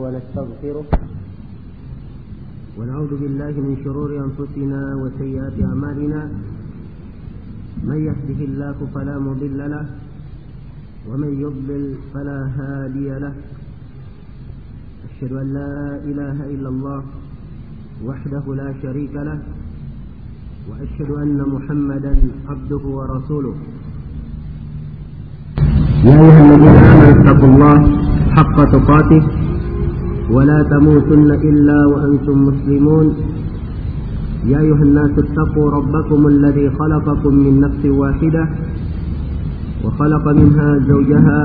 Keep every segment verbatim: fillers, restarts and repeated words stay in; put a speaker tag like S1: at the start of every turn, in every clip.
S1: ونستغفره ونعوذ بالله من شرور أنفسنا وسيئات أعمالنا. من يهده الله فلا مضل له ومن يضلل فلا هادي له. أشهد أن لا إله إلا الله وحده لا شريك له وأشهد أن محمدا عبده ورسوله. يا أيها الذين آمنوا اتقوا الله حق تقاته ولا تموتن إلا وأنتم مسلمون. يا أيها الناس اتقوا ربكم الذي خلقكم من نفس واحدة وخلق منها زوجها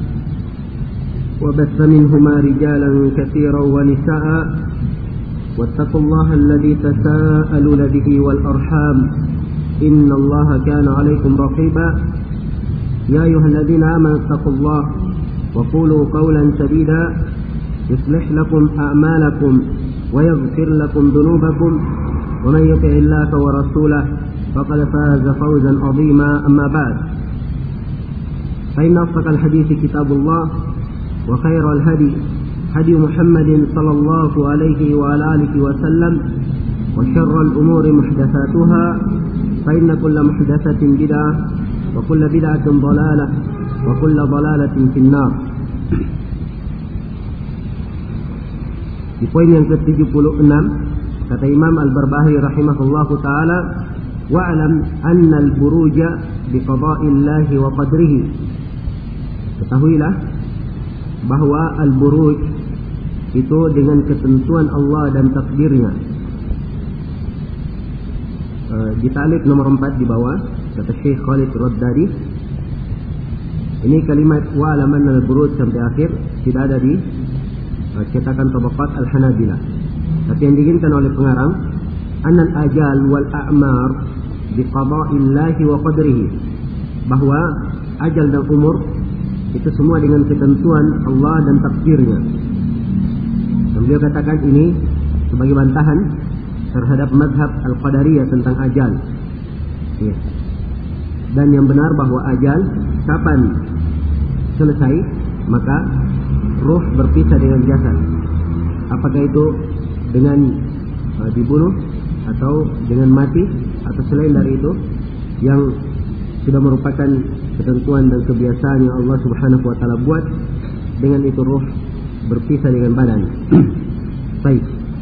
S1: وبث منهما رجالا كثيرا ونساء واتقوا الله الذي تساءلون به والأرحام إن الله كان عليكم رقيبا. يا أيها الذين آمنوا اتقوا الله وقولوا قولا سديدا يصلح لكم أعمالكم ويغفر لكم ذنوبكم ومن يطع الله ورسوله فقد فاز فوزا عظيما. أما بعد فإن أصدق الحديث كتاب الله وخير الهدي هدي محمد صلى الله عليه وعلى آله وسلم وشر الأمور محدثاتها فإن كل محدثة بدعة وكل بدعة ضلالة وكل ضلالة في النار. Di poin yang ke tujuh puluh enam kata Imam Al-Barbahari rahimahullahu taala, wa'lam anna al-buruja biqada'illahi wa qadrihi. Ketahuilah bahwa al-buruj itu dengan ketentuan Allah dan takdirnya. E, di talib nomor empat di bawah kata Syekh Khalid Raddadi, ini kalimat wa'lam anna al-buruj sampai akhir tidak ada di e, cetakan Tabaqat Al-Hanabilah. Tapi yang diinginkan oleh pengarang, annal ajal wal a'mar biqada'illahi wa qadrihi, bahwa ajal dan umur itu semua dengan ketentuan Allah dan takdirnya. Dan beliau katakan ini sebagai bantahan terhadap mazhab Al-Qadariyah tentang ajal. Ya. Dan yang benar bahwa ajal kapan selesai maka ruh berpisah dengan jasad. Apakah itu dengan uh, dibunuh atau dengan mati atau selain dari itu yang sudah merupakan ketentuan dan kebiasaan yang Allah Subhanahu wa taala buat, dengan itu ruh berpisah dengan badan. Baik.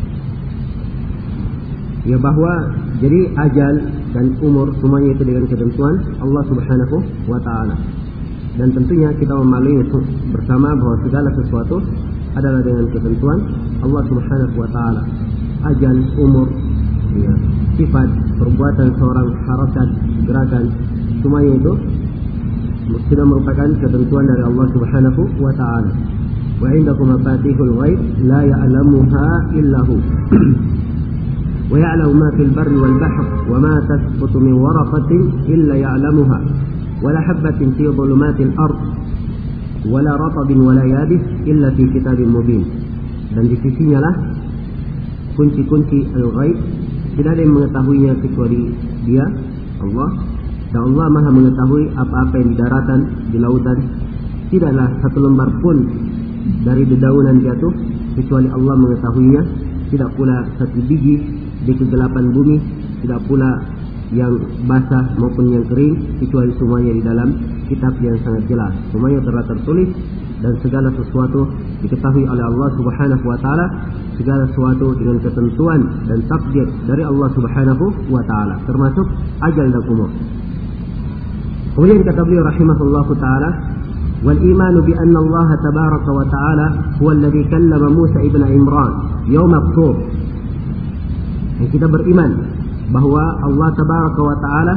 S1: Ya, bahwa jadi ajal dan umur semuanya itu dengan ketentuan Allah Subhanahu wa taala. Dan tentunya kita memahami bersama bahwa segala sesuatu adalah dengan ketentuan Allah Subhanahu wa taala. Ajal, umur, ya, sifat, perbuatan seorang, harakat, gerakan, semuanya itu sudah merupakan ketentuan dari Allah Subhanahu wa taala. Wa indakum mafatihul ghaib la ya'lamuha illa hu. Wa ya'lamu ma fil barri wal bahr wa ma tasqutu min waraqatin illa ya'lamuha wa la habatin fi dhulumatil ard wa la ratabin wa la yabis illa fi kitabin mubin. Dan di sisinya lah kunci-kunci al-ghaib, tidak ada yang mengetahuinya kecuali Dia, Allah. Dan Allah Maha mengetahui apa-apa yang di daratan, di lautan. Tidaklah satu lembar pun dari dedaunan jatuh kecuali Allah mengetahuinya. Tidak pula satu biji di kegelapan bumi, tidak pula yang basah maupun yang kering, kecuali semuanya di dalam kitab yang sangat jelas. Semuanya telah tertulis dan segala sesuatu diketahui oleh Allah Subhanahu wa taala, segala sesuatu dengan ketentuan dan takdir dari Allah Subhanahu wa taala, termasuk ajal dan umur. Kemudian kata beliau rahimahullahu taala, wal imanu bi anna Allah tabaraka wa taala huwa alladhi kallama Musa ibn Imran yaum at-Tur. Dan kita beriman bahwa Allah tabaraka wa taala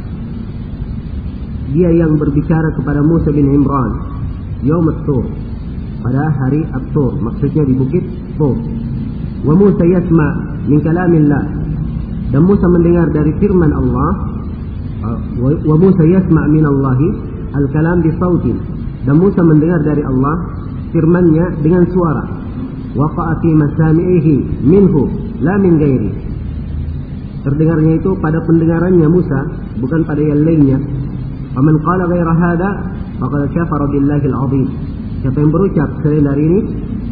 S1: Dia yang berbicara kepada Musa bin Imran yaum at-Tur, pada hari at-Tur, maksudnya di bukit Tur. Wa Musa yasma min kalamillah, dan Musa mendengar dari firman Allah. Wa Musa yasma' min Allahi al-kalam bi sautin, dan Musa mendengar dari Allah firman-Nya dengan suara. Waqa'a fi masami'ihi minhu la min ghairi, terdengarnya itu pada pendengarannya Musa, bukan pada yang lainnya. Faman qala ghaira hadha faqad kafara billahi al-'azim. Siapa yang berucap selain dari ini,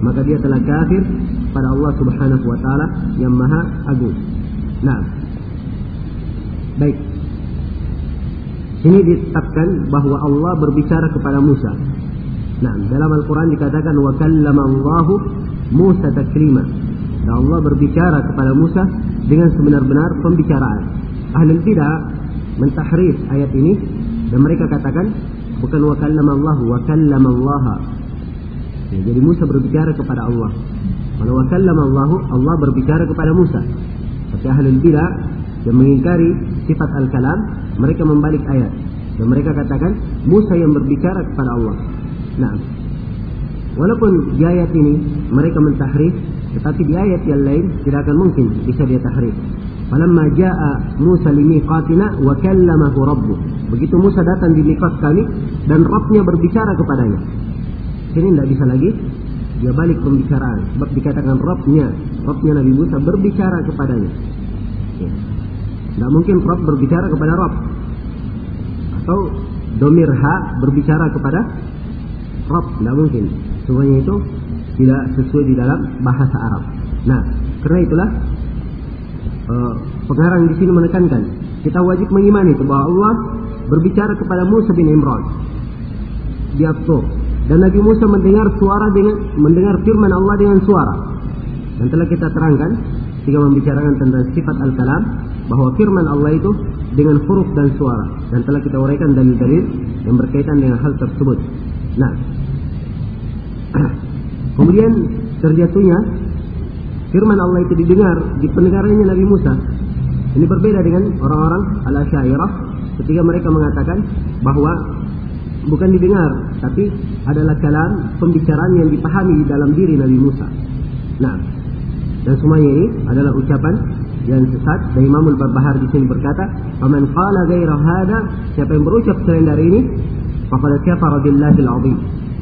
S1: maka dia telah kafir pada Allah Subhanahu wa taala yang Maha Agung. Nah, baik. Sini ditetapkan bahwa Allah berbicara kepada Musa. Nah, dalam Al-Quran dikatakan wa kallama Allahu Musa taklima. Dan Allah berbicara kepada Musa dengan sebenar-benar pembicaraan. Ahlul bidah mentahrif ayat ini dan mereka katakan bukan wa kallama Allahu, wa kallama Allah. Ya, jadi Musa berbicara kepada Allah. Kalau wa kallama Allahu, Allah berbicara kepada Musa. Tapi ahlul bidah yang mengingkari sifat al-kalam, mereka membalik ayat dan mereka katakan Musa yang berbicara kepada Allah. Nah, walaupun di ayat ini mereka mentahrif, tetapi di ayat yang lain tidak akan mungkin bisa dia tahrif. Falamma jaa Musa limiqatina wa kallamahu rabbuh. Begitu Musa datang di miqat kami dan Rabbnya berbicara kepadanya. Sini tidak bisa lagi dia balik pembicaraan, sebab dikatakan Rabbnya, Rabbnya Nabi Musa berbicara kepadanya. Ya. Tidak mungkin Rabb berbicara kepada Rabb, atau domir ha berbicara kepada Rabb, tidak mungkin. Semuanya itu tidak sesuai di dalam bahasa Arab. Nah, karena itulah uh, pengarang di sini menekankan kita wajib mengimani itu bahwa Allah berbicara kepada Musa bin Imran di At-Tur, dan Nabi Musa mendengar suara dengan mendengar firman Allah dengan suara. Dan telah kita terangkan ketika membicarakan tentang sifat al-kalam bahwa firman Allah itu dengan huruf dan suara, dan telah kita uraikan dalil-dalil yang berkaitan dengan hal tersebut. Nah, kemudian terjatuhnya firman Allah itu didengar di pendengarannya Nabi Musa. Ini berbeda dengan orang-orang al-Asy'ariyah ketika mereka mengatakan bahwa bukan didengar, tapi adalah kalam, pembicaraan yang dipahami di dalam diri Nabi Musa. Nah, dan semuanya ini adalah ucapan yang sesat. Dan Imam Al-Barbahari di sini berkata, "Faman qala ghaira hada," siapa yang berucap selain dari ini, faqad kafara billahil azim.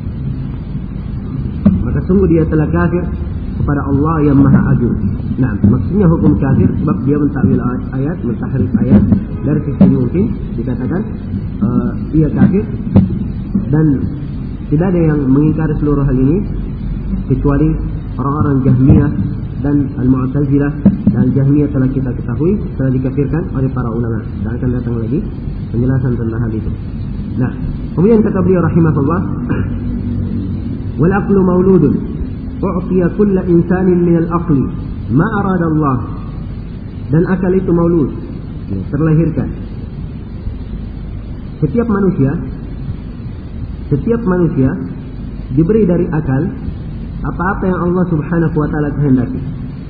S1: Maka sungguh dia telah kafir kepada Allah yang Maha Agung. Nah, maksudnya hukum kafir sebab dia mentakwil ayat, mentahrif ayat. Dari sisi mungkin dikatakan uh, dia kafir, dan tidak ada yang mengingkari seluruh hal ini kecuali orang-orang Jahmiyah dan Al-Mu'tazilah. Dan Jahmiyah telah kita ketahui telah dikafirkan oleh para ulama, dan akan datang lagi penjelasan tentang hal itu. Nah, kemudian kata beliau rahimahullah, wal aqlu mauludun u'tiya kulla insanin minal aqli ma arada Allah. Dan akal itu maulud, terlahirkan. Setiap manusia setiap manusia diberi dari akal apa-apa yang Allah Subhanahu wa taala kehendaki.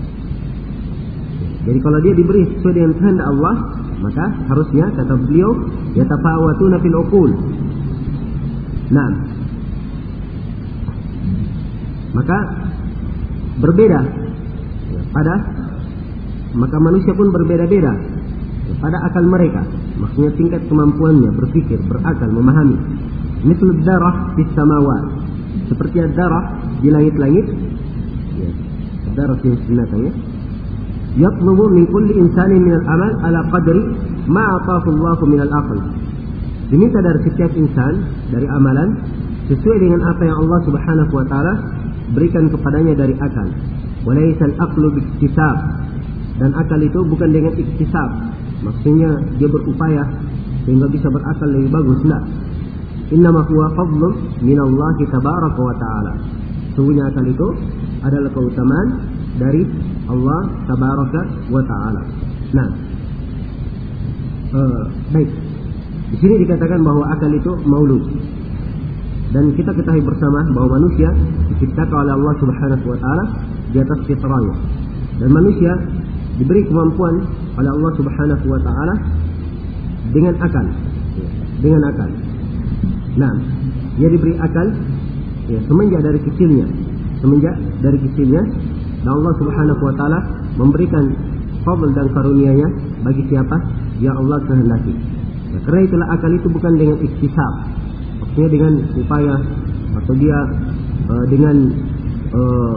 S1: Jadi kalau dia diberi sesuai dengan kehendak Allah, maka harusnya kata beliau yatafawatuna fil uqul. Nah, maka berbeda pada maka manusia pun berbeda-beda pada akal mereka, maksudnya tingkat kemampuannya berpikir, berakal, memahami. Misal darah di samawat, seperti darah di langit-langit, ya, darah di binatangnya. Yatlubu min kulli insanin min al-amal ala qadri ma ataahu Allah min al-aql. Diminta dari setiap insan dari amalan sesuai dengan apa yang Allah Subhanahu wa taala berikan kepadanya dari akal. Walaysa al-aqlu biktisab, dan akal itu bukan dengan iktisab, maksudnya dia berupaya sehingga bisa berakal lebih bagus. Tidak. Innama huwa fadlun minallahi tabaraka wa ta'ala. Sungguhnya akal itu adalah keutamaan dari Allah tabaraka wa ta'ala. Nah, uh, baik. Di sini dikatakan bahwa akal itu maulud. Dan kita ketahui bersama bahwa manusia diciptakan oleh Allah Subhanahu wa taala di atas fitrahnya. Dan manusia diberi kemampuan oleh Allah Subhanahu wa taala dengan akal. Dengan akal. Nah, dia diberi akal ya, semenjak dari kecilnya, semenjak dari kecilnya, dan Allah Subhanahu wa taala memberikan fadl dan karunia-Nya bagi siapa yang Allah kehendaki. Nah, karena itulah akal itu bukan dengan iktisab, maksudnya dengan upaya atau dia uh, dengan uh,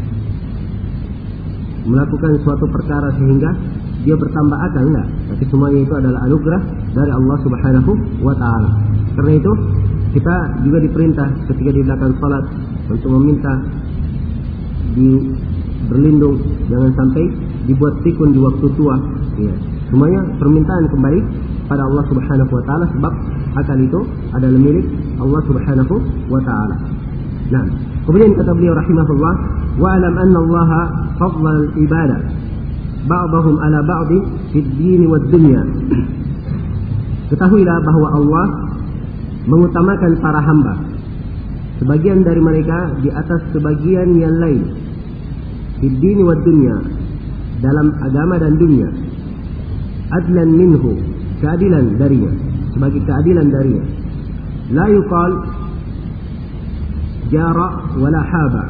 S1: melakukan suatu perkara sehingga dia bertambah akal, enggak. Tapi semuanya itu adalah anugerah dari Allah Subhanahu wa taala. Karena itu kita juga diperintah ketika di belakang salat untuk meminta di berlindung, jangan sampai dibuat pikun di waktu tua. Ya. Semuanya permintaan kembali pada Allah Subhanahu wa taala, sebab akal itu adalah milik Allah Subhanahu wa taala. Nah, kemudian kata beliau rahimahullah, wa alam anna Allah fadla al-ibadah ba'dahum ala ba'd fi ad-din wad dunya. Ketahuilah bahwa Allah mengutamakan para hamba, sebagian dari mereka di atas sebagian yang lain, fi ad-din wad dunya, dalam agama dan dunia. Adlan minhu, keadilan darinya, sebagai keadilan darinya. La yuqal jara wala haba.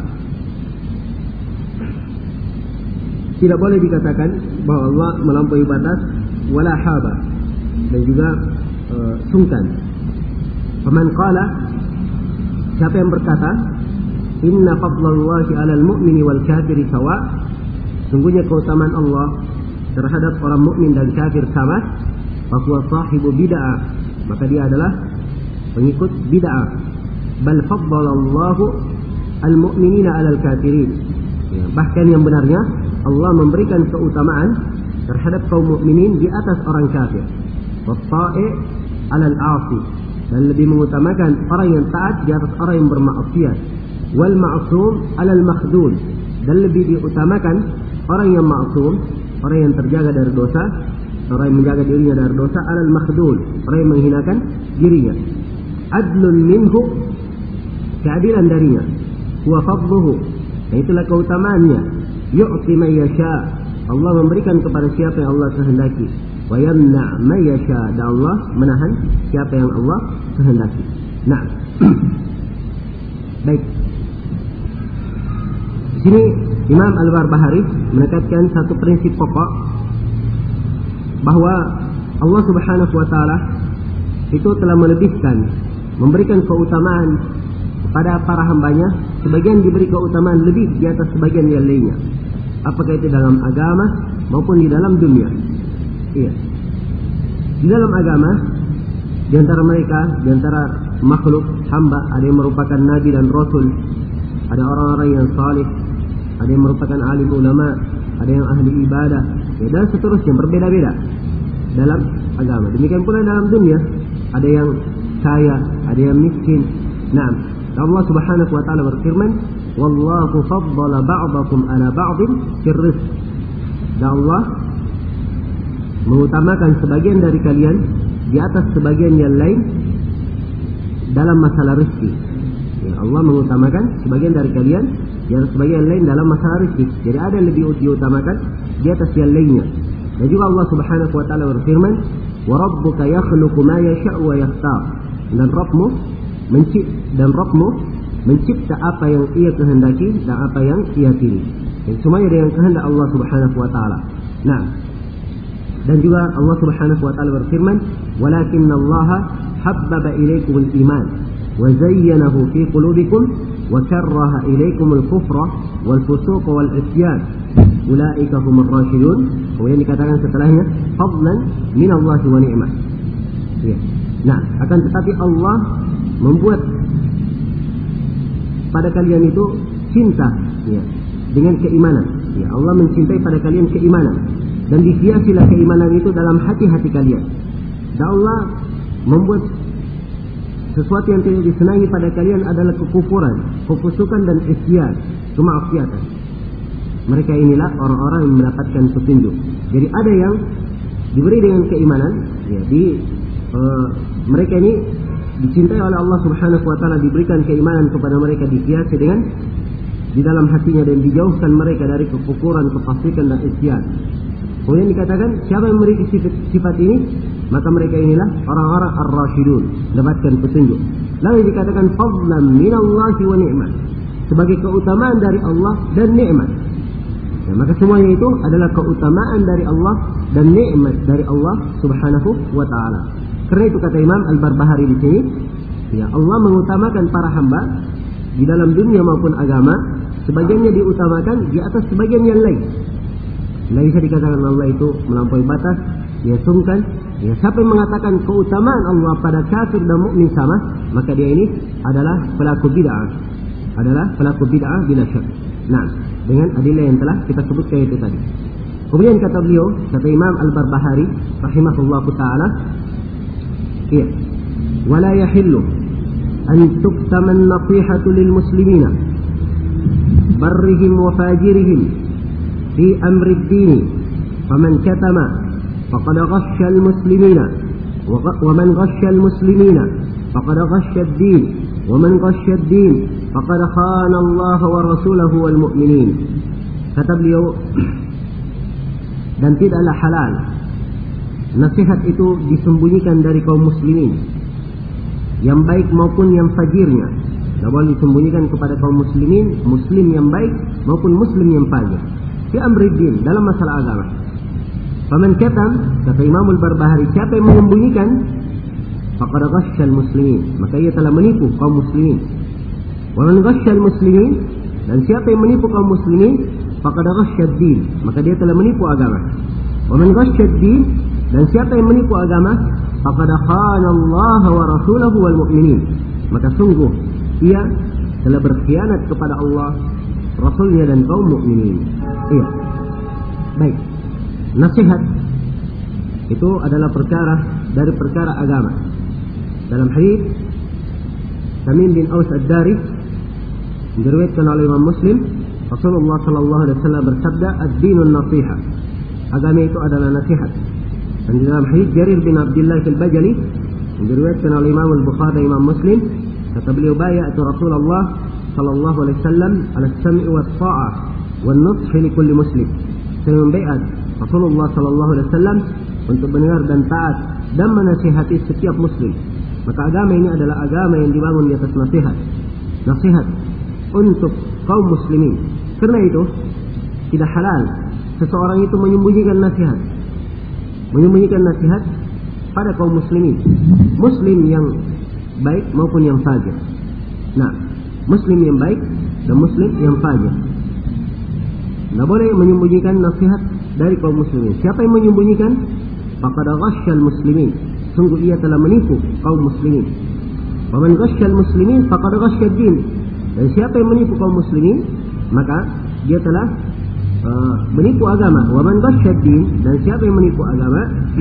S1: Tidak boleh dikatakan bahwa Allah melampaui batas, wala haba, dan juga uh, sungkan. Faman qala, siapa yang berkata, inna fadlallahi 'alal mu'mini wal kafiri sawa, sungguhnya keutamaan Allah terhadap orang mukmin dan kafir sama, fahuwa sahibu bid'ah, maka dia adalah pengikut bid'ah. Bal faddalallahu al-mu'minina 'alal kafirin. Ya, bahkan yang benarnya Allah memberikan keutamaan terhadap kaum mukminin di atas orang kafir. Watta'i 'alal 'asi, dan lebih mengutamakan orang yang taat di atas orang yang bermaksiat. Wal ma'sum 'alal makhdul, dan lebih diutamakan orang yang ma'sum, orang yang terjaga dari dosa, orang yang menjaga dirinya dari dosa, 'alal makhdul, orang yang menghinakan dirinya. Adlun minhu, keadilan darinya. Huwa fadluhu, dan itulah keutamaannya. Yu'ti man yasha, Allah memberikan kepada siapa yang Allah kehendaki. Wa yamna' man yasha, dan Allah menahan siapa yang Allah kehendaki. Nah, baik. Di sini Imam Al-Barbahari menekankan satu prinsip pokok, bahwa Allah Subhanahu wa taala itu telah melebihkan, memberikan keutamaan kepada para hambanya, sebagian diberi keutamaan lebih di atas sebagian yang lainnya, apakah itu dalam agama maupun di dalam dunia. Iya. Di dalam agama, di antara mereka, di antara makhluk hamba, ada yang merupakan nabi dan rasul, ada orang-orang yang salih, ada yang merupakan alim ulama, ada yang ahli ibadah, ya, dan seterusnya, berbeda-beda dalam agama. Demikian pula dalam dunia, ada yang kaya, ada yang miskin. Nah, Allah Subhanahu wa taala berfirman, wallahu faddala ba'dakum ala ba'din fir rizq. Dan Allah mengutamakan sebagian dari kalian di atas sebagian yang lain dalam masalah rezeki. Ya, Allah mengutamakan sebagian dari kalian di atas sebagian lain dalam masalah rezeki. Jadi ada yang lebih diutamakan di atas yang lainnya. Dan juga Allah Subhanahu wa taala berfirman, wa rabbuka yakhluqu ma yasha'u wa yakhtar. Dan Rabbmu mencipta dan Rabbmu mencipta apa yang Ia kehendaki dan apa yang Ia pilih. Dan semuanya dengan kehendak Allah Subhanahu wa taala. Nah, dan juga Allah Subhanahu wa taala berfirman, "Walakinnallaha habbaba ilaikumul iman wa zayyanahu fi qulubikum wa karraha ilaikumul kufra wal fusuq wal isyan. Ulaika humur rasyidun." Kemudian dikatakan setelahnya, "Fadlan minallahi wa ni'mah." Ya. Nah, akan tetapi Allah membuat pada kalian itu cinta, ya, dengan keimanan. Ya, Allah mencintai pada kalian keimanan, dan dihiasilah keimanan itu dalam hati-hati kalian. Dan Allah membuat sesuatu yang tidak disenangi pada kalian adalah kekufuran, kefusukan dan isyan, kemaksiatan. Mereka inilah orang-orang yang mendapatkan petunjuk. Jadi ada yang diberi dengan keimanan, ya, di uh, mereka ini dicintai oleh Allah Subhanahu wa taala, diberikan keimanan kepada mereka, dihiasi dengan di dalam hatinya, dan dijauhkan mereka dari kekufuran, kefasikan dan isyan. Kemudian dikatakan siapa yang memiliki sifat, sifat ini, maka mereka inilah orang-orang ar-rasyidun, mendapatkan petunjuk. Lalu dikatakan fadlan minallahi wa ni'mah, sebagai keutamaan dari Allah dan nikmat. Ya, maka semuanya itu adalah keutamaan dari Allah dan nikmat dari Allah Subhanahu wa taala. Karena itu kata Imam Al-Barbahari di sini, ya, Allah mengutamakan para hamba di dalam dunia maupun agama, sebagiannya diutamakan di atas sebagian yang lain. Tidak bisa dikatakan Allah itu melampaui batas, ya, sungkan. Ya, siapa yang mengatakan keutamaan Allah pada kafir dan mukmin sama, maka dia ini adalah pelaku bid'ah, adalah pelaku bid'ah bila syak. Nah, dengan adillah yang telah kita sebutkan itu tadi. Kemudian kata beliau, kata Imam Al-Barbahari rahimahullahu taala, iya, wala yahillu an tuktama an-nasihatu lil muslimina barrihim wa fajirihim fi amri ad-din, faman katama faqad ghashsha al-muslimina wa man ghashsha al-muslimina faqad ghashsha ad-din wa man ghashsha ad-din faqad khana Allah wa rasulahu wal mu'minin. Kata beliau, dan tidaklah halal nasihat itu disembunyikan dari kaum muslimin, yang baik maupun yang fajirnya. Tidak boleh disembunyikan kepada kaum muslimin, muslim yang baik maupun muslim yang fajir, fi amri din, dalam masalah agama. Faman katam, kata Imam Al-Barbahari, siapa yang menyembunyikan, faqad ghashsha al-muslimin, maka ia telah menipu kaum muslimin. Wa man ghashsha al-muslimin, dan siapa yang menipu kaum muslimin, faqad ghashsha ad-din, maka dia telah menipu agama. Wa man ghashsha ad-din, dan siapa yang menipu agama, faqad khana Allah wa rasulahu wal mu'minin, maka sungguh ia telah berkhianat kepada Allah, Rasulnya dan kaum mukminin. Iya. Baik. Nasihat itu adalah perkara dari perkara agama. Dalam hadis Tamim bin Aus Ad-Dari diriwayatkan oleh Imam Muslim, Rasulullah sallallahu alaihi wasallam bersabda, "Ad-dinun nasiha." Agama itu adalah nasihat. Dan di dalam hadis Jarir bin Abdullah Al-Bajali diriwayatkan oleh Imam Al-Bukhari dan Imam Muslim, kata beliau, "Bay'atu Rasulullah sallallahu alaihi wasallam 'ala as-sam'i wat-tha'ah wan-nush li kulli muslim." Saya membaiat Rasulullah sallallahu alaihi wasallam untuk mendengar dan taat dan menasihati setiap muslim. Maka agama ini adalah agama yang dibangun di atas nasihat. Nasihat untuk kaum muslimin. Karena itu tidak halal seseorang itu menyembunyikan nasihat. Menyembunyikan nasihat pada kaum muslimin, muslim yang baik maupun yang fajir. Nah, muslim yang baik dan muslim yang fajir. Tidak boleh menyembunyikan nasihat dari kaum muslimin. Siapa yang menyembunyikan, faqad ghashsha al-muslimin, sungguh ia telah menipu kaum muslimin. Wa man ghashsha al-muslimin faqad ghashsha ad-din, dan siapa yang menipu kaum muslimin, maka dia telah uh, menipu agama. Wa man ghashsha ad-din, dan siapa yang menipu agama,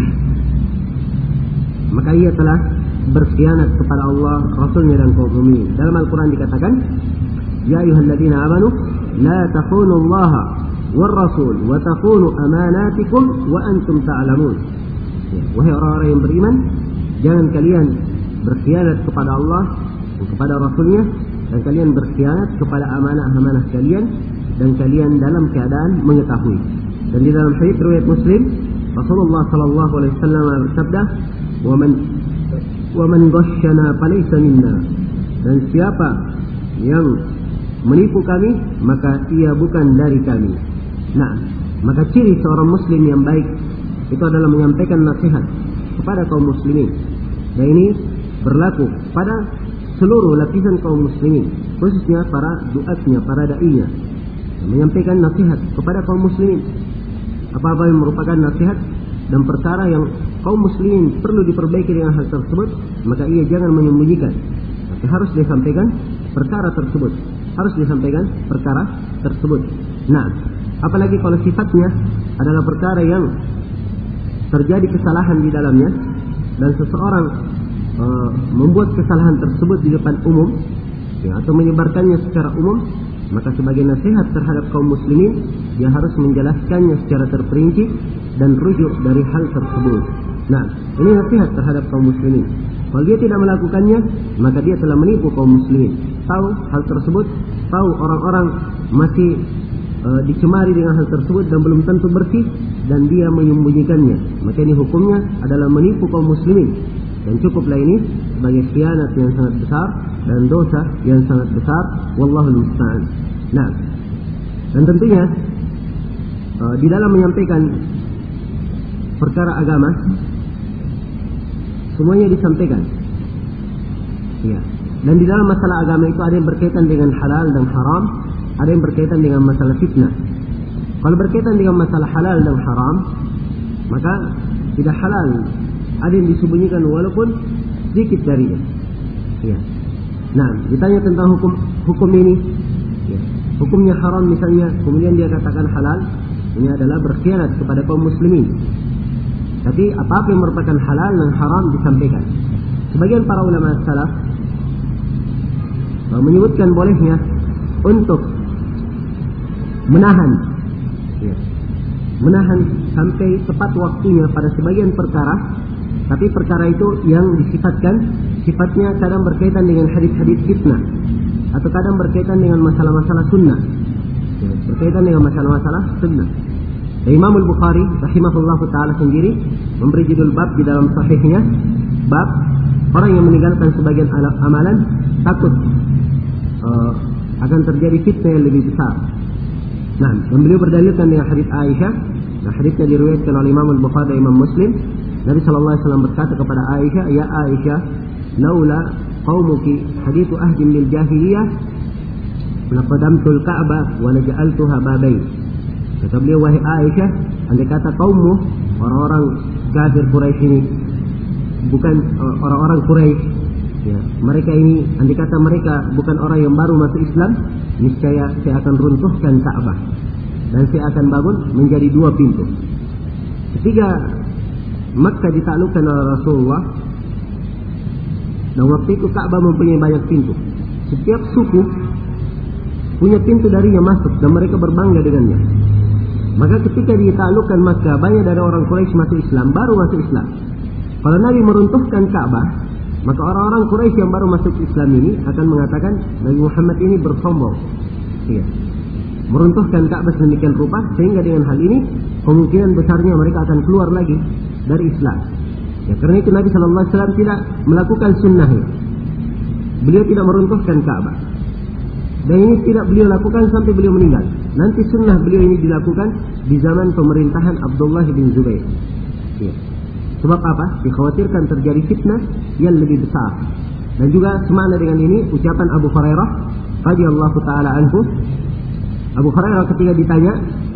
S1: maka ia telah berkhianat kepada Allah, Rasulnya dan kaum mukminin. Dalam Al-Quran dikatakan, Ya ayyuhalladzina amanu la takhunu Allah war rasul wa takhunu amanatikum wa antum ta'lamun. Ya, wahai orang-orang yang beriman, jangan kalian berkhianat kepada Allah dan kepada Rasulnya, dan kalian berkhianat kepada amanah-amanah kalian, dan kalian dalam keadaan mengetahui. Dan di dalam hadis riwayat Muslim, Rasulullah sallallahu alaihi wasallam bersabda, "Wa man wa man ghashshana falaysa minna." Dan siapa yang menipu kami, maka ia bukan dari kami. Nah, maka ciri seorang muslim yang baik itu adalah menyampaikan nasihat kepada kaum muslimin. Dan ini berlaku pada seluruh lapisan kaum muslimin, khususnya para duatnya, para dai-nya, menyampaikan nasihat kepada kaum muslimin. Apa-apa yang merupakan nasihat dan perkara yang kaum muslimin perlu diperbaiki dengan hal tersebut, maka ia jangan menyembunyikan, tapi harus disampaikan perkara tersebut, harus disampaikan perkara tersebut. Nah, apalagi kalau sifatnya adalah perkara yang terjadi kesalahan di dalamnya, dan seseorang uh, membuat kesalahan tersebut di depan umum, ya, atau menyebarkannya secara umum, maka sebagai nasihat terhadap kaum muslimin, dia harus menjelaskannya secara terperinci dan rujuk dari hal tersebut. Nah, ini nasihat terhadap kaum muslimin. Kalau dia tidak melakukannya, maka dia telah menipu kaum muslimin. Tahu hal tersebut, tahu orang-orang masih uh, dicemari dengan hal tersebut dan belum tentu bersih, dan dia menyembunyikannya, maka ini hukumnya adalah menipu kaum muslimin. Dan cukuplah ini sebagai khianat yang sangat besar dan dosa yang sangat besar. Wallahul musta'an. Nah, dan tentunya uh, di dalam menyampaikan perkara agama, semuanya disampaikan. Ya. Dan di dalam masalah agama itu ada yang berkaitan dengan halal dan haram, ada yang berkaitan dengan masalah fitnah. Kalau berkaitan dengan masalah halal dan haram, maka tidak halal, ada yang disembunyikan walaupun sedikit darinya. Ya. Nah, ditanya tentang hukum hukum ini, ya. hukumnya haram misalnya, kemudian dia katakan halal, ini adalah berkhianat kepada kaum muslimin. Tapi apa-apa yang merupakan halal dan haram disampaikan. Sebagian para ulama salaf menyebutkan bolehnya untuk menahan, ya, menahan sampai tepat waktunya pada sebagian perkara, tapi perkara itu yang disifatkan sifatnya kadang berkaitan dengan hadis-hadis fitnah atau kadang berkaitan dengan masalah-masalah sunnah, ya, berkaitan dengan masalah-masalah sunnah. Dan Imam Al-Bukhari rahimahullahu taala sendiri memberi judul bab di dalam sahihnya, bab orang yang meninggalkan sebagian amalan takut uh, akan terjadi fitnah yang lebih besar. Nah, dan beliau berdalilkan dengan hadis Aisyah. Nah, hadisnya diriwayatkan oleh Imam Al-Bukhari dan Imam Muslim. Nabi sallallahu alaihi wasallam berkata kepada Aisyah, "Ya Aisyah, laula qaumuki hadithu ahdin lil jahiliyah laqadamtul Ka'bah wa naj'altuha babain." Kata beliau, wahai Aisyah, andai kata kaummu orang-orang kafir Quraisy ini bukan orang-orang Quraisy, ya, mereka ini andai kata mereka bukan orang yang baru masuk Islam, niscaya saya akan runtuhkan Ka'bah dan saya akan bangun menjadi dua pintu. Ketika Makkah ditaklukkan oleh Rasulullah, dan waktu itu Ka'bah mempunyai banyak pintu. Setiap suku punya pintu darinya masuk dan mereka berbangga dengannya. Maka ketika ditaklukkan Makkah, banyak dari orang Quraisy masuk Islam, baru masuk Islam. Kalau Nabi meruntuhkan Ka'bah, maka orang-orang Quraisy yang baru masuk Islam ini akan mengatakan Nabi Muhammad ini bersombong, ya, meruntuhkan Ka'bah sedemikian rupa, sehingga dengan hal ini kemungkinan besarnya mereka akan keluar lagi dari Islam. Ya, karena itu Nabi Sallallahu Alaihi Wasallam tidak melakukan sunnahnya. Beliau tidak meruntuhkan Ka'bah, dan ini tidak beliau lakukan sampai beliau meninggal. Nanti sunnah beliau ini dilakukan di zaman pemerintahan Abdullah bin Zubair. Ya. Sebab apa? Dikhawatirkan terjadi fitnah yang lebih besar. Dan juga semana dengan ini ucapan Abu Hurairah radhiyallahu taala anhu. Abu Hurairah ketika ditanya,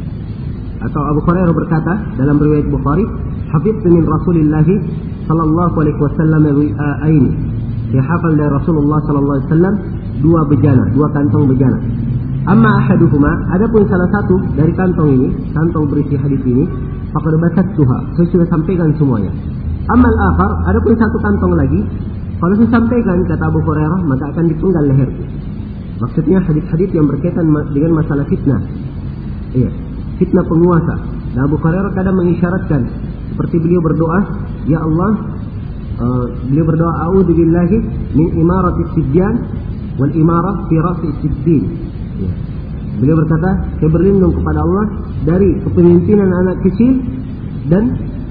S1: atau Abu Hurairah berkata dalam riwayat Bukhari, "Hafidtu min Rasulillah sallallahu alaihi wasallam aini." Dia hafal dari Rasulullah sallallahu alaihi wasallam dua bejana, dua kantong bejana. Amma ahaduhuma, adapun salah satu dari kantong ini, kantong berisi hadis ini, faqad basattuha, saya sudah sampaikan semuanya. Amma al-akhar, adapun satu kantong lagi, kalau saya sampaikan, kata Abu Hurairah, maka akan dipenggal leherku. Maksudnya hadis-hadis yang berkaitan dengan masalah fitnah. Iya, fitnah penguasa. Dan Abu Hurairah kadang mengisyaratkan, seperti beliau berdoa, ya Allah, uh, beliau berdoa, a'udzubillahi min imarati sibyan wal imarah fi ra'si sibbin. Ya. Beliau berkata, saya berlindung kepada Allah dari kepemimpinan anak kecil dan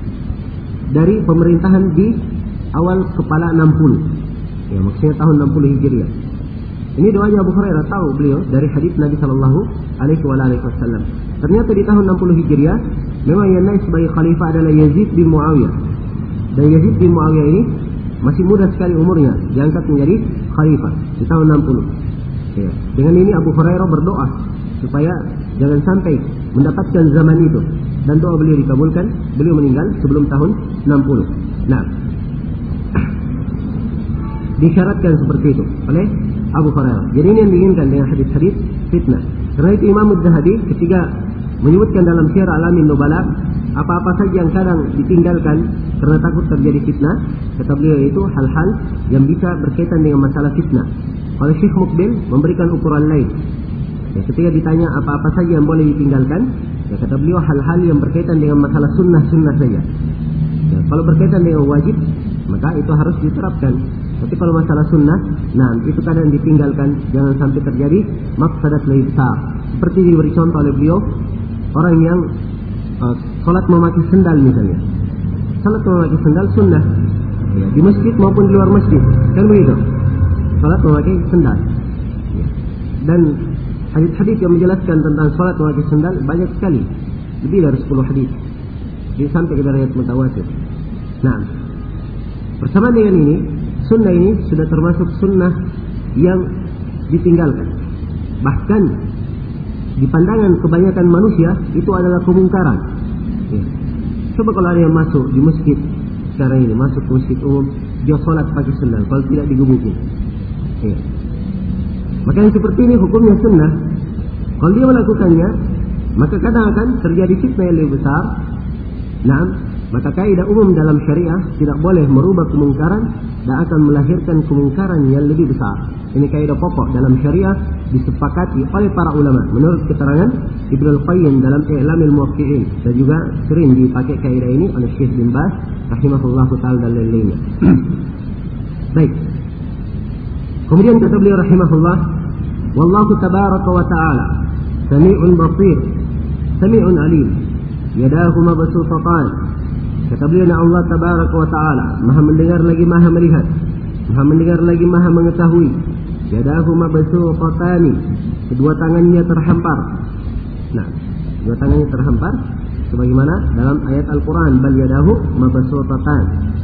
S1: dari pemerintahan di awal kepala enam puluh. Ya, maksudnya tahun enam puluh Hijriah. Ini doanya Abu Hurairah, tahu beliau dari hadis Nabi sallallahu alaihi wasallam. Ternyata di tahun enam puluh Hijriah memang yang naik sebagai khalifah adalah Yazid bin Muawiyah. Dan Yazid bin Muawiyah ini masih muda sekali umurnya, diangkat menjadi khalifah di tahun enam puluh. Ya. Dengan ini Abu Hurairah berdoa supaya jangan sampai mendapatkan zaman itu, dan doa beliau dikabulkan. Beliau meninggal sebelum tahun enam puluh. Nah, disyaratkan seperti itu oleh Abu Hurairah. Jadi ini yang diinginkan dengan hadis-hadis fitnah. Karena itu Imam Az-Zahabi ketika menyebutkan dalam Syiar Alamin Nubala apa-apa saja yang kadang ditinggalkan karena takut terjadi fitnah, kata beliau itu hal-hal yang bisa berkaitan dengan masalah fitnah. Kalau Syekh Mukbil memberikan ukuran lain, ya, ketika ditanya apa-apa saja yang boleh ditinggalkan, ya, kata beliau hal-hal yang berkaitan dengan masalah sunnah-sunnah saja. Ya, kalau berkaitan dengan wajib, maka itu harus diterapkan. Tapi kalau masalah sunnah, nah itu kadang ditinggalkan, jangan sampai terjadi mafsadat lebih besar. Seperti diberi contoh oleh beliau, orang yang uh, salat memakai sendal misalnya. Salat memakai sendal sunnah, ya, di masjid maupun di luar masjid, kan begitu. Salat memakai sendal, ya. Dan hadis-hadis yang menjelaskan tentang salat memakai sendal banyak sekali, lebih dari sepuluh hadis, jadi sampai ke riwayat mutawatir. Nah, bersama dengan ini, sunnah ini sudah termasuk sunnah yang ditinggalkan. Bahkan di pandangan kebanyakan manusia itu adalah kemungkaran. Ya. Coba kalau ada yang masuk di masjid sekarang ini, masuk ke masjid umum, dia salat pakai sendal, kalau tidak digebukin. Ya. Maka yang seperti ini hukumnya sunnah. Kalau dia melakukannya, maka kadang akan terjadi fitnah yang lebih besar. Nah, maka kaidah umum dalam syariah tidak boleh merubah kemungkaran dan akan melahirkan kemungkaran yang lebih besar. Ini kaidah pokok dalam syariah, disepakati oleh para ulama menurut keterangan Ibnu Al-Qayyim dalam I'lamul Muwaqqi'in, dan juga sering dipakai kaidah ini oleh Syekh bin Baz rahimahullahu taala dan lain-lainnya. Baik. Kemudian kata beliau rahimahullah, wallahu tabaraka wa ta'ala sami'un basir, sami'un alim, yadahu mabsutatan. Kata beliau, Allah tabaraka wa ta'ala maha mendengar lagi maha melihat, maha mendengar lagi maha mengetahui. Yadahu mabsutatani, kedua tangannya terhampar. Nah, kedua tangannya terhampar sebagaimana dalam ayat Al-Qur'an, bal yadahu mabsutatan.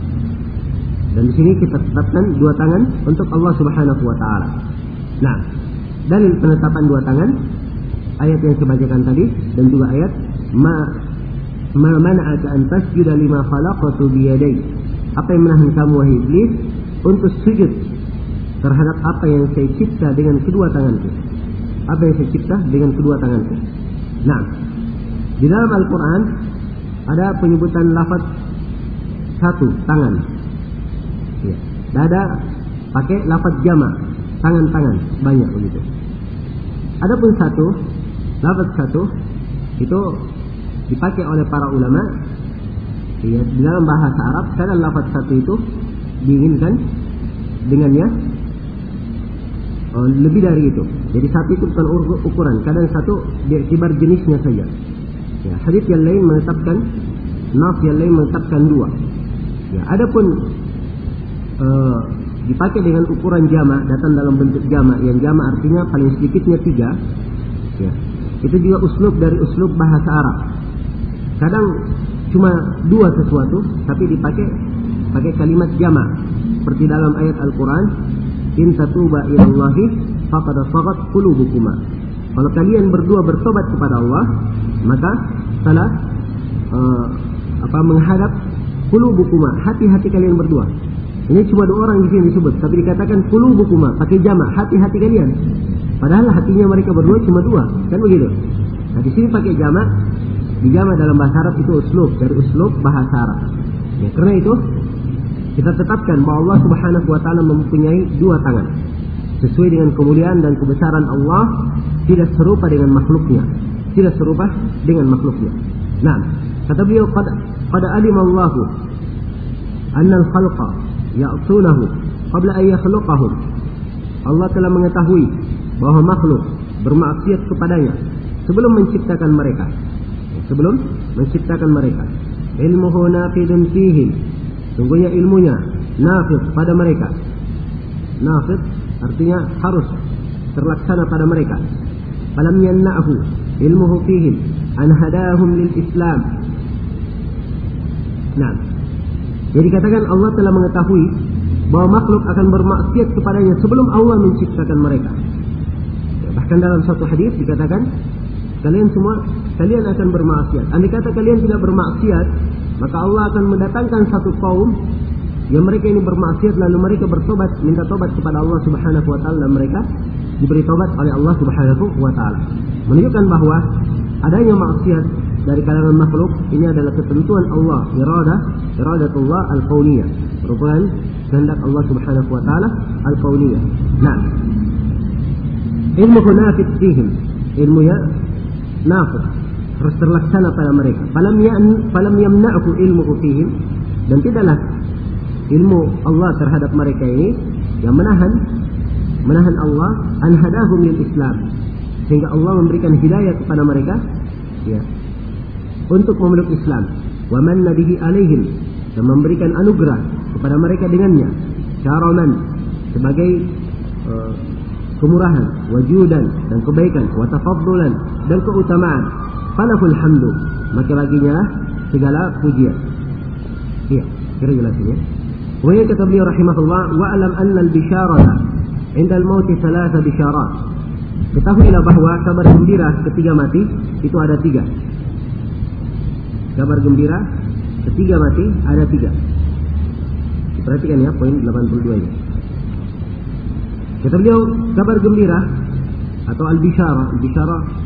S1: Dan di sini kita tetapkan dua tangan untuk Allah Subhanahu wa taala. Nah, dalil penetapan dua tangan ayat yang saya bacakan tadi, dan juga ayat ma ma mana'aka an tasjuda lima khalaqtu bi yaday. Apa yang menahan kamu wahai iblis untuk sujud terhadap apa yang saya cipta dengan kedua tanganku? Apa yang saya cipta dengan kedua tanganku? Nah, di dalam Al-Quran ada penyebutan lafaz satu, tangan. Ya. Dan ada pakai lafaz jama', tangan-tangan, banyak begitu. Adapun satu, lafaz satu itu dipakai oleh para ulama. Ya, di dalam bahasa Arab, karena lafaz satu itu diinginkan dengannya oh, lebih dari itu. Jadi satu itu bukan ukuran, kadang satu diiktibar jenisnya saja. Ya, hadits yang lain menetapkan, nas yang lain menetapkan dua. Ya, adapun uh, dipakai dengan ukuran jama', datang dalam bentuk jama', yang jama' artinya paling sedikitnya tiga. Ya, itu juga uslub dari uslub bahasa Arab. Kadang cuma dua sesuatu, tapi dipakai pakai kalimat jama'. Seperti dalam ayat Al-Quran, in tatuba ilallahi faqad sagat qulubukuma. Kalau kalian berdua bertobat kepada Allah, maka telah uh, apa menghadap qulubukuma, hati-hati kalian berdua. Ini cuma dua orang di sini disebut, tapi dikatakan qulubukuma, pakai jama', hati-hati kalian. Padahal hatinya mereka berdua cuma dua, kan begitu? Nah, di sini pakai jama', di jama' dalam bahasa Arab itu uslub dari uslub bahasa Arab. Ya, karena itu kita tetapkan bahwa Allah Subhanahu wa taala mempunyai dua tangan. Sesuai dengan kemuliaan dan kebesaran Allah, tidak serupa dengan makhluknya. Tidak serupa dengan makhluknya. Nah, kata beliau, qad qad alima Allahu anna al-khalqa ya'tunahu qabla an yakhluqahum. Allah telah mengetahui bahwa makhluk bermaksiat kepadanya sebelum menciptakan mereka. Sebelum menciptakan mereka. Ilmuhu nafidun fihim. Sungguhnya ilmunya nafid pada mereka. Nafid artinya harus terlaksana pada mereka. Falam yanna'hu ilmuhu fihim an hadahum lil Islam. Nah, jadi katakan Allah telah mengetahui bahwa makhluk akan bermaksiat kepadanya sebelum Allah menciptakan mereka. Bahkan dalam satu hadis dikatakan, kalian semua kalian akan bermaksiat. Andai kata kalian tidak bermaksiat, maka Allah akan mendatangkan satu kaum yang mereka ini bermaksiat, lalu mereka bertobat, minta tobat kepada Allah Subhanahu wa taala, dan mereka diberi tobat oleh Allah Subhanahu wa taala. Menunjukkan bahwa adanya maksiat dari kalangan makhluk ini adalah ketentuan Allah, iradah, iradatullah al-kauniyah, merupakan kehendak Allah Subhanahu wa taala al-kauniyah. Nah, ilmu nafid fihim, ilmunya nafid, harus terlaksana pada mereka. Falam yan falam yamna'hu ilmuhu fihim, dan tidaklah ilmu Allah terhadap mereka ini yang menahan menahan Allah an hadahum lil Islam, sehingga Allah memberikan hidayah kepada mereka, ya, untuk memeluk Islam. Wa manna bihi alaihim, dan memberikan anugerah kepada mereka dengannya. Syaraman, sebagai uh, kemurahan, wajudan, dan kebaikan, wa tafaddulan, dan keutamaan. Falahul hamdu, maka baginya segala pujian. Iya, kira jelas ini. Kemudian kata beliau rahimahullah, wa alam anna al-bisyarata inda al-maut thalatha bisyarat. Ketahuilah bahwa kabar gembira ketika mati itu ada tiga. Kabar gembira ketika mati ada tiga. Perhatikan ya, poin delapan puluh dua ini. Kata beliau, kabar gembira atau al-bisyara, al-bisyara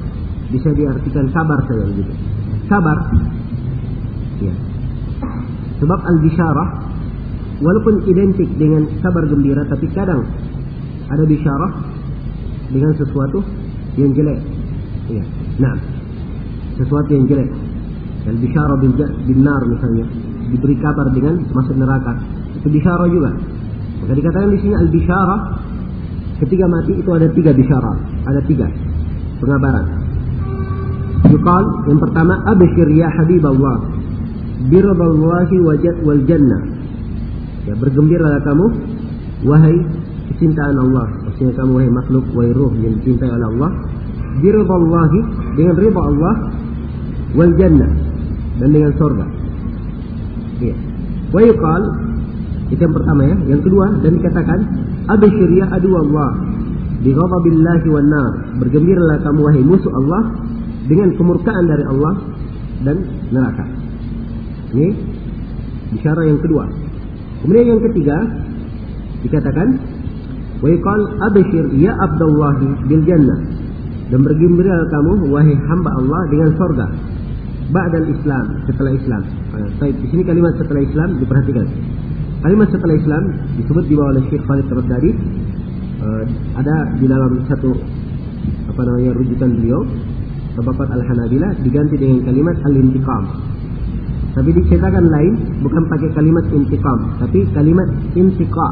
S1: bisa diartikan kabar saja begitu. Kabar. Ya. Sebab al-bisyarah walaupun identik dengan kabar gembira, tapi kadang ada bisyarah dengan sesuatu yang jelek. Ya. Nah, sesuatu yang jelek. Al-bisyarah bin nar misalnya, diberi kabar dengan masuk neraka. Itu bisyarah juga. Maka dikatakan di sini al-bisyarah ketika mati itu ada tiga bisyarah, ada tiga pengabaran. Yuqal, yang pertama, abshir ya habiballah biridhallahi wal jannah. Ya, bergembiralah kamu wahai kecintaan Allah, maksudnya kamu wahai makhluk, wahai ruh yang dicintai oleh Allah, biridhallahi dengan ridha Allah, wal jannah dan dengan surga. Ya. Wa yuqal, itu yang pertama ya. Yang kedua, dan dikatakan abshir ya adu Allah bi ghadabillahi wan nar. Bergembiralah kamu wahai musuh Allah dengan kemurkaan dari Allah dan neraka. Ini bicara yang kedua. Kemudian yang ketiga dikatakan wa yuqal abshir ya abdallahi bil jannah. Dan bergembiralah kamu wahai hamba Allah dengan surga. Ba'dal Islam, setelah Islam. Baik, di sini kalimat setelah Islam diperhatikan. Kalimat setelah Islam disebut di bawah oleh Syekh Khalid Ar-Raddadi. Uh, ada di dalam satu apa namanya rujukan beliau, Tabaqat Al-Hanabilah, diganti dengan kalimat al-intiqam. Tapi di cetakan lain bukan pakai kalimat intiqam, tapi kalimat intiqa.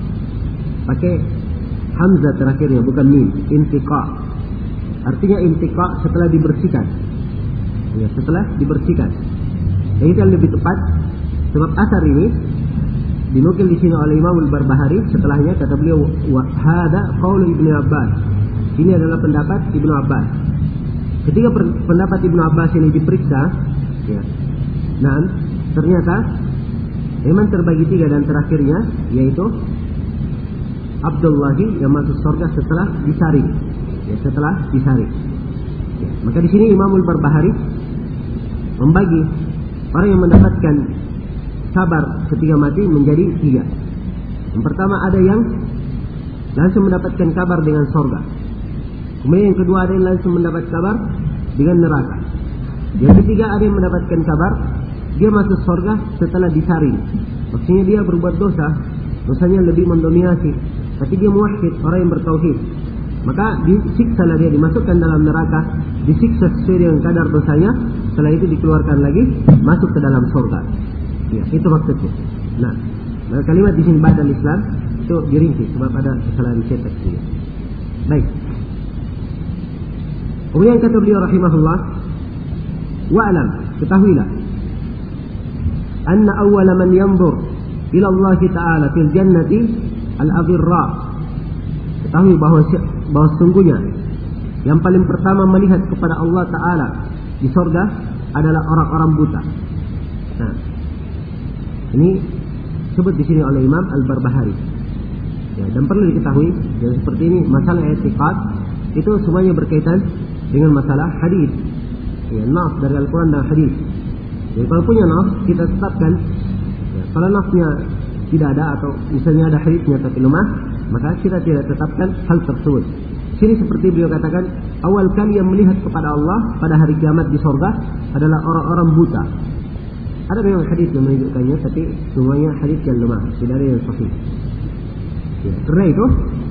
S1: Pakai hamzah terakhirnya, bukan mim. Intiqa. Artinya intiqa setelah dibersihkan. Ya, setelah dibersihkan. Dan itu yang lebih tepat, sebab asar ini dinukil di sini oleh Imam Al-Barbahari. Setelahnya kata beliau, wa hada qaul Ibnu Abbas. Ini adalah pendapat Ibnu Abbas. Ketika pendapat Ibnu Abbas ini diperiksa, ya, nah ternyata memang terbagi tiga, dan terakhirnya yaitu Abdullahi yang masuk surga setelah disaring, ya, setelah disaring. Ya, maka di sini Imam Al-Barbahari membagi orang yang mendapatkan sabar ketika mati menjadi tiga. Yang pertama, ada yang langsung mendapatkan kabar dengan surga. Kemudian yang kedua, ada yang langsung mendapat kabar dengan neraka. Yang ketiga, ada yang mendapatkan kabar dia masuk surga setelah disaring. Maksudnya dia berbuat dosa, dosanya lebih mendominasi, tapi dia muwahhid, orang yang bertauhid. Maka disiksalah dia, dimasukkan dalam neraka, disiksa sesuai dengan kadar dosanya. Setelah itu dikeluarkan lagi, masuk ke dalam surga. Ya, itu maksudnya. Nah, nah kalimat di sini ba'dal Islam itu dirinci sebab ada kesalahan cetak sini. Baik. Kemudian kata beliau rahimahullah, wa'lam, ketahuilah, anna awwala man yanzur ila Allah Ta'ala fil jannati al-adhirra. Ketahui bahwa bahwa sungguhnya yang paling pertama melihat kepada Allah Ta'ala di surga adalah orang-orang buta. Nah, ini disebut di sini oleh Imam Al-Barbahari. Ya, dan perlu diketahui, yang seperti ini masalah i'tiqad itu semuanya berkaitan dengan masalah hadis. Ya, nas dari Al-Quran dan hadis. Jadi kalau punya nas, kita tetapkan. Ya, kalau nasnya tidak ada atau misalnya ada hadisnya tapi lemah, maka kita tidak tetapkan hal tersebut. Sini seperti beliau katakan, awal kali yang melihat kepada Allah pada hari kiamat di surga adalah orang-orang buta. Ada memang hadis yang menunjukkannya, tapi semuanya hadis yang lemah, tidak ada yang sahih. Ya, karena itu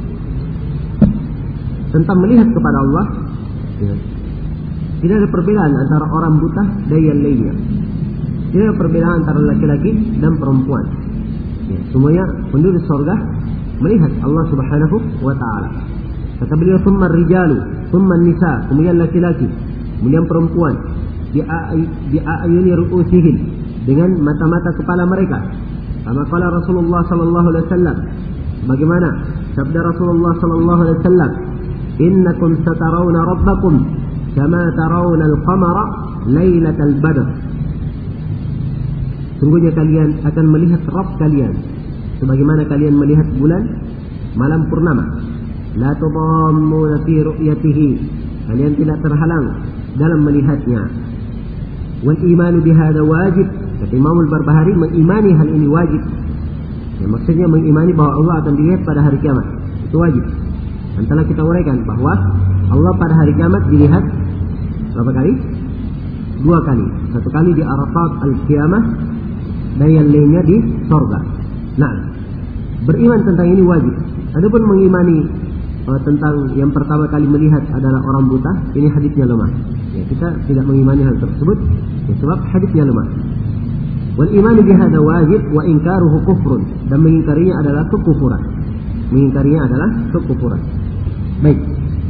S1: tentang melihat kepada Allah, ya, tidak ada perbedaan antara orang buta dan yang lainnya. Tidak ada perbedaan antara laki-laki dan perempuan. Ya, semuanya penduduk surga melihat Allah Subhanahu wa Ta'ala. Kata beliau, thumma rijalu, thumma nisa, kemudian laki-laki, kemudian perempuan, bi a'yuni ru'usihim, dengan mata-mata kepala mereka. Kama qala Rasulullah sallallahu alaihi wasallam, bagaimana sabda Rasulullah sallallahu alaihi wasallam, innakum satarawna rabbakum kama tarawna al-qamara lailatal badr. Sungguhnya kalian akan melihat Rabb kalian sebagaimana kalian melihat bulan malam purnama. La tudammuna fi ru'yatihi, kalian tidak terhalang dalam melihatnya. Wal imanu bihadza wajib. Kata Imam Al-Barbahari, mengimani hal ini wajib. Ya, maksudnya mengimani bahwa Allah akan dilihat pada hari kiamat, itu wajib. Dan telah kita uraikan bahwa Allah pada hari kiamat dilihat Berapa kali? Dua kali. Satu kali di Arafat Al-Qiyamah dan yang lainnya di surga. Nah, beriman tentang ini wajib. Adapun mengimani uh, tentang yang pertama kali melihat adalah orang buta, ini hadisnya lemah. Ya, kita tidak mengimani hal tersebut ya, sebab hadisnya lemah. Wal iman bihadza wajib wa inkaruhu kufrun, dan mengingkarinya adalah kekufuran. Mengingkarinya adalah kekufuran. Baik.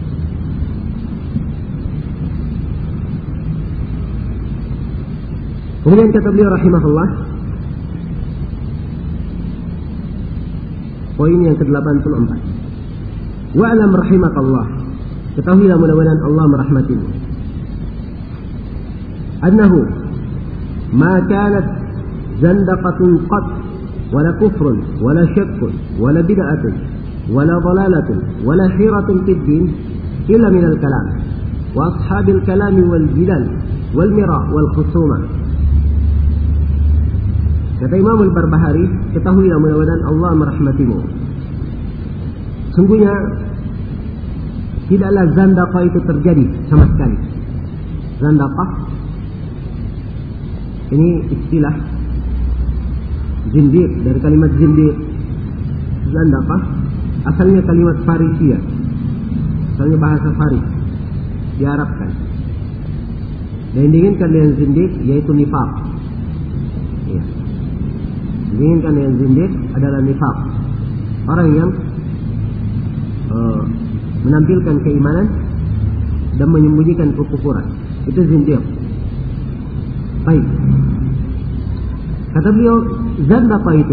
S1: Kemudian kata beliau rahimahullah, poin yang ke-delapan puluh empat. Wa'lam rahimakallah, ketahuilah mudah-mudahan Allah merahmatimu, annahu ma kanat zandaqatun qat wala kufrun wala syakkun wala bid'atun wala dhalalatun wala hiratun fid din illa minal kalam wa ashabil kalami wal jidal wal mira wal khusuma. Kata Imam Al-Barbahari, ketahuilah mudah-mudahan Allah merahmatimu, sungguhnya tidaklah zandaqah itu terjadi sama sekali. Zandaqah ini istilah zindiq, dari kalimat zindiq. Zandaqah asalnya kalimat Farisia, asalnya bahasa Faris, diarabkan. Dan yang diinginkan dengan zindiq yaitu nifaq. Ya. Diinginkan dengan zindiq adalah nifaq, orang yang uh, menampilkan keimanan dan menyembunyikan kekufuran. Itu zindiq. Baik. Kata beliau, zandaqah itu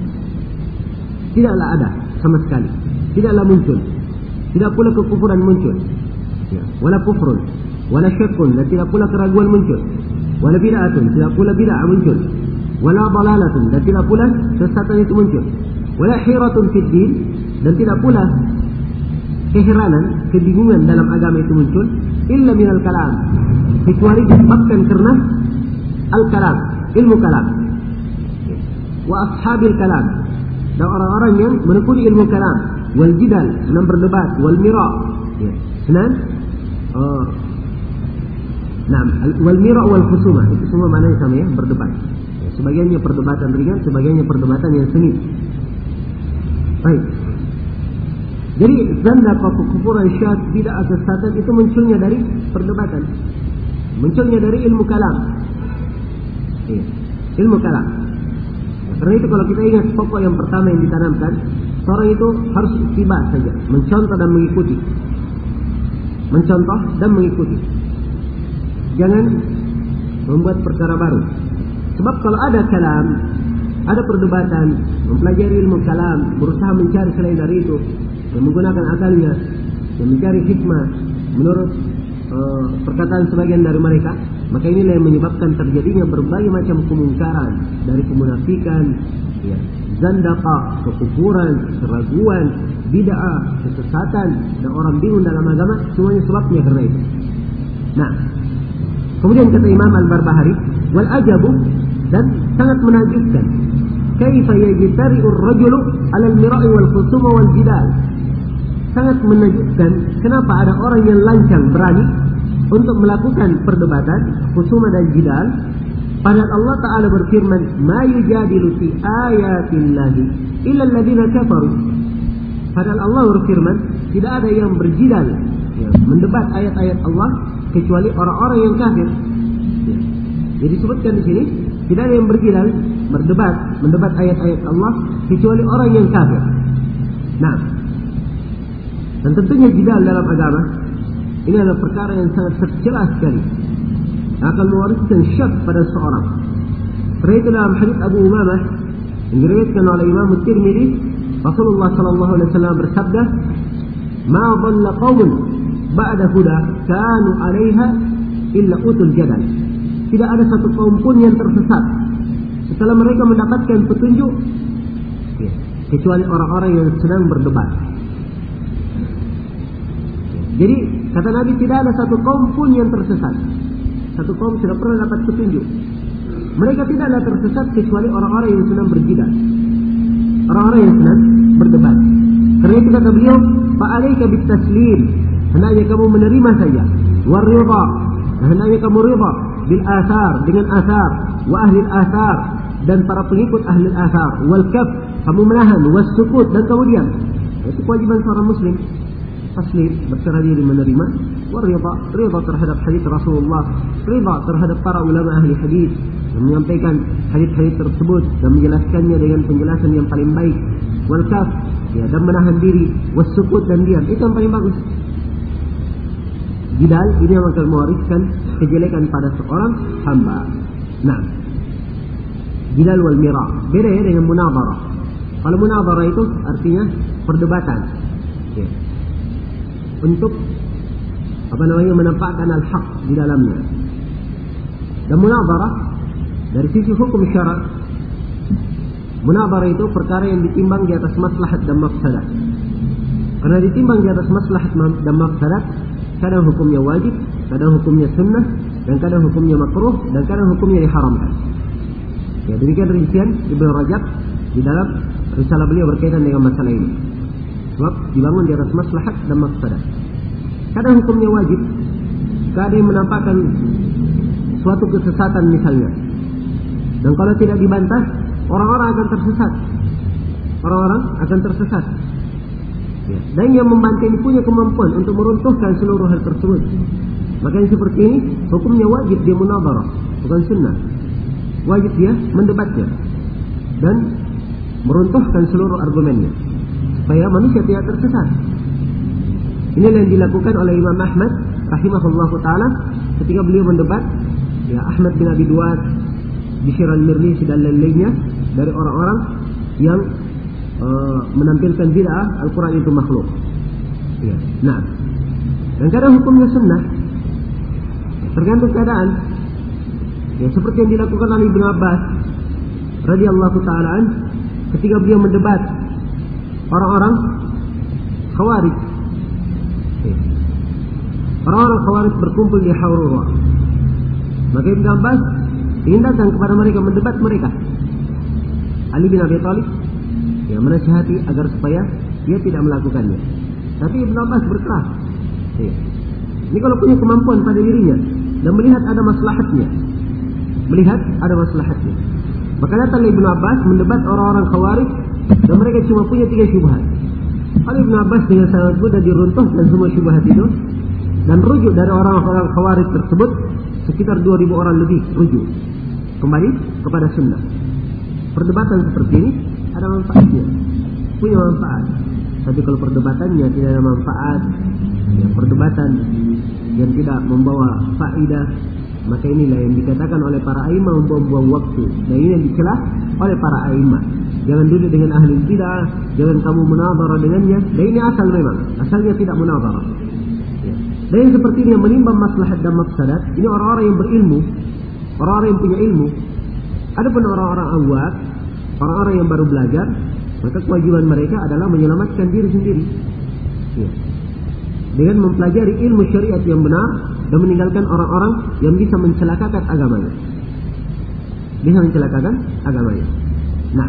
S1: tidaklah ada sama sekali, tidaklah muncul, tidak pula kekufuran muncul, ya. Wala kufrun, wala syakkun, dan tidak pula keraguan muncul, wala bid'atun, tidak pula bid'ah muncul, wala dhalalatun, dan tidak pula kesesatan itu muncul, wala hiratun fid din, dan tidak pula keheranan, kebingungan dalam agama itu muncul, illa minal kalam, kecuali disebabkan karena al-kalam, ilmu kalam, wa ashabil kalam, dan orang-orang yang menekuni ilmu kalam, wal jidal, senang berdebat, wal mira, ya, senang uh, nah, wal mira wal khusuma, itu semua maknanya sama ya, berdebat. Ya, sebagiannya perdebatan ringan, sebagiannya perdebatan yang sengit. Baik. Jadi zandaqah, kekufuran, syirik, bid'ah, kesesatan itu munculnya dari perdebatan, munculnya dari ilmu kalam. Ya, ilmu kalam. Karena itu kalau kita ingat pokok yang pertama yang ditanamkan, seorang itu harus ittiba saja, mencontoh dan mengikuti. Mencontoh dan mengikuti. Jangan membuat perkara baru. Sebab kalau ada kalam, ada perdebatan, mempelajari ilmu kalam, berusaha mencari selain dari itu, yang menggunakan akalnya, yang mencari hikmah menurut uh, perkataan sebagian dari mereka, maka inilah yang menyebabkan terjadinya berbagai macam kemungkaran, dari kemunafikan, ya, zandaqah, kekufuran, keraguan, bid'ah, kesesatan, dan orang bingung dalam agama. Semuanya sebabnya karena itu. Nah, kemudian kata Imam Al-Barbahari, wal ajabu, dan sangat menakjubkan, kaifa yajtari'ur rajulu 'ala al-mira'i wal khusuma wal jidal. Sangat menakjubkan kenapa ada orang yang lancang berani untuk melakukan perdebatan, khusuma dan jidal, padahal Allah Ta'ala berfirman, ma yujadilu fi ayatillahi illa alladhina kafaru. Padahal Allah berfirman, tidak ada yang berjidal, ya, mendebat ayat-ayat Allah kecuali orang-orang yang kafir. Ya. Jadi disebutkan di sini, tidak ada yang berjidal, berdebat, mendebat ayat-ayat Allah kecuali orang yang kafir. Nah, dan tentunya jidal dalam agama ini adalah perkara yang sangat tercela sekali, akan mewariskan syak pada seorang. Karena itu dalam hadits Abu Umamah yang diriwayatkan oleh Imam Tirmidzi, Rasulullah sallallahu alaihi wasallam bersabda, "Ma dhalla qaumun ba'da huda kanu 'alaiha illa utul jadal." Tidak ada satu kaum pun yang tersesat setelah mereka mendapatkan petunjuk, ya, kecuali orang-orang yang sedang berdebat. Jadi kata Nabi, tidak ada satu kaum pun yang tersesat. Satu kaum tidak pernah dapat petunjuk. Mereka tidaklah tersesat kecuali orang-orang yang sedang berjidal, orang-orang yang sedang berdebat. Karena itu kata beliau, fa'alaika bitaslim, hendaknya kamu menerima saja, waridha, hendaknya kamu ridha bil athar, dengan athar, wa ahli athar, dan para pengikut ahli athar, wal kaf, kamu menahan, was sukut, dan kamu diam. Itu kewajiban seorang muslim. Taslim, berserah diri menerima, wa ridha, ridha terhadap hadis Rasulullah, ridha terhadap para ulama ahli hadis yang menyampaikan hadis-hadis tersebut dan menjelaskannya dengan penjelasan yang paling baik. Wal kaf, ya, dan menahan diri, was sukut, dan diam, itu yang paling bagus. Jidal ini yang akan mewariskan kejelekan pada seorang hamba. Nah, jidal wal mira beda ya dengan munadharah. Kalau munadharah itu artinya perdebatan, ya, untuk apa namanya menampakkan al-haq di dalamnya. Dan munadharah dari sisi hukum syarak, munadharah itu perkara yang ditimbang di atas maslahat dan mafsadat. Karena ditimbang di atas maslahat dan mafsadat, kadang hukumnya wajib, kadang hukumnya sunnah, dan kadang hukumnya makruh, dan kadang hukumnya diharamkan. Ya, demikian rincian Ibnu Rajab di dalam risalah beliau berkaitan dengan masalah ini. Sebab dibangun di atas maslahat dan mafsadat. Kadang hukumnya wajib, kadang yang menampakkan suatu kesesatan misalnya. Dan kalau tidak dibantah, orang-orang akan tersesat. Orang-orang akan tersesat. Ya. Dan yang membantah ini punya kemampuan untuk meruntuhkan seluruh hal tersebut. Maka yang seperti ini hukumnya wajib dia munadharah, bukan sunnah. Wajib dia mendebatnya dan meruntuhkan seluruh argumennya supaya manusia tidak tersesat. Inilah yang dilakukan oleh Imam Ahmad rahimahullahu taala ketika beliau mendebat ya Ahmad bin Abi Duad, Bishr al-Mirrisi dan lain-lainnya dari orang-orang yang uh, menampilkan bid'ah Al-Quran itu makhluk. Ya. Nah, dan kadang hukumnya sunnah, tergantung keadaan. Ya, seperti yang dilakukan oleh Ibnu Abbas radhiyallahu taala an ketika beliau mendebat orang-orang Khawarij. Ya. Orang-orang Khawarij berkumpul di Hawrura. Maka Ibnu Abbas ingin datang kepada mereka mendebat mereka. Ali bin Abi Thalib ya menasihati agar supaya dia tidak melakukannya. Tapi Ibnu Abbas berkeras. Ya. Ini kalau punya kemampuan pada dirinya dan melihat ada maslahatnya, melihat ada maslahatnya, maka datang Ibnu Abbas mendebat orang-orang Khawarij dan mereka cuma punya tiga syubhat. Kalau Ibnu Abbas dengan sangat mudah diruntuhkan semua syubhat itu dan rujuk dari orang-orang Khawarij tersebut sekitar dua ribu orang lebih rujuk kembali kepada sunnah. Perdebatan seperti ini ada manfaatnya, punya manfaat. Tapi kalau perdebatannya tidak ada manfaat, ya, perdebatan yang tidak membawa faedah, maka inilah yang dikatakan oleh para a'immah membuang-buang waktu. Dan ini yang dicela oleh para a'immah. Jangan duduk dengan ahli bid'ah, jangan kamu munadharah dengannya. Dan ini asal memang, asalnya tidak munadharah. Ya. Dan yang seperti ini yang menimbang maslahat dan mafsadat, ini orang-orang yang berilmu, orang-orang yang punya ilmu. Adapun orang-orang awam, orang-orang yang baru belajar, maka kewajiban mereka adalah menyelamatkan diri sendiri. Ya. Dengan mempelajari ilmu syariat yang benar dan meninggalkan orang-orang yang bisa mencelakakan agamanya. Bisa mencelakakan agamanya. Nah,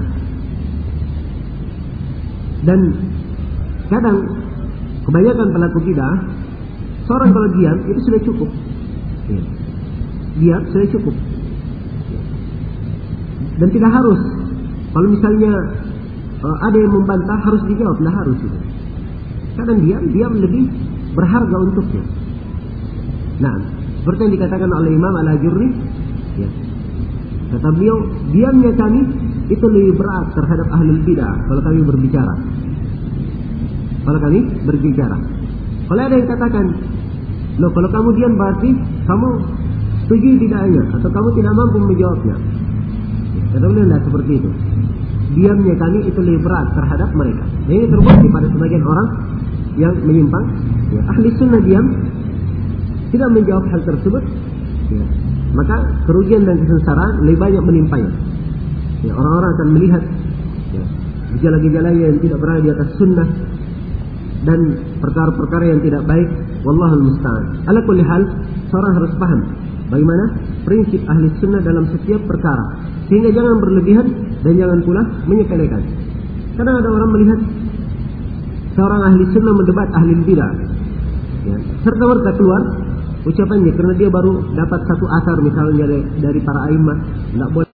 S1: dan kadang kebanyakan pelaku bid'ah, seorang kalau diam itu sudah cukup. Ya. Diam sudah cukup. Ya. Dan tidak harus. Kalau misalnya uh, ada yang membantah harus dijawab, tidak harus itu. Kadang diam, diam lebih berharga untuknya. Nah, seperti yang dikatakan oleh Imam Al-Ajurri, ya, kata beliau, diamnya kami itu lebih berat terhadap ahlul bid'ah kalau kami berbicara. Kalau kami berbicara. Kalau ada yang katakan, loh kalau kamu diam berarti kamu setuju tidaknya atau kamu tidak mampu menjawabnya. Kata beliau tidak seperti itu. Diamnya kami itu lebih berat terhadap mereka. Dan ini terbukti pada sebagian orang yang menyimpang. Ya, ahli sunnah diam, tidak menjawab hal tersebut, ya, maka kerugian dan kesengsaraan lebih banyak menimpanya. Ya, orang-orang akan melihat ya, gejala-gejala yang tidak berada di atas sunnah dan perkara-perkara yang tidak baik. Wallahul musta'an. Ala kulli hal, seorang harus paham bagaimana prinsip ahli sunnah dalam setiap perkara, sehingga jangan berlebihan dan jangan pula menyepelekan. Kadang ada orang melihat seorang ahli sunnah mendebat ahli bid'ah, ya, serta merta keluar ucapannya karena dia baru dapat satu asar misalnya dari, dari para a'immah, tidak boleh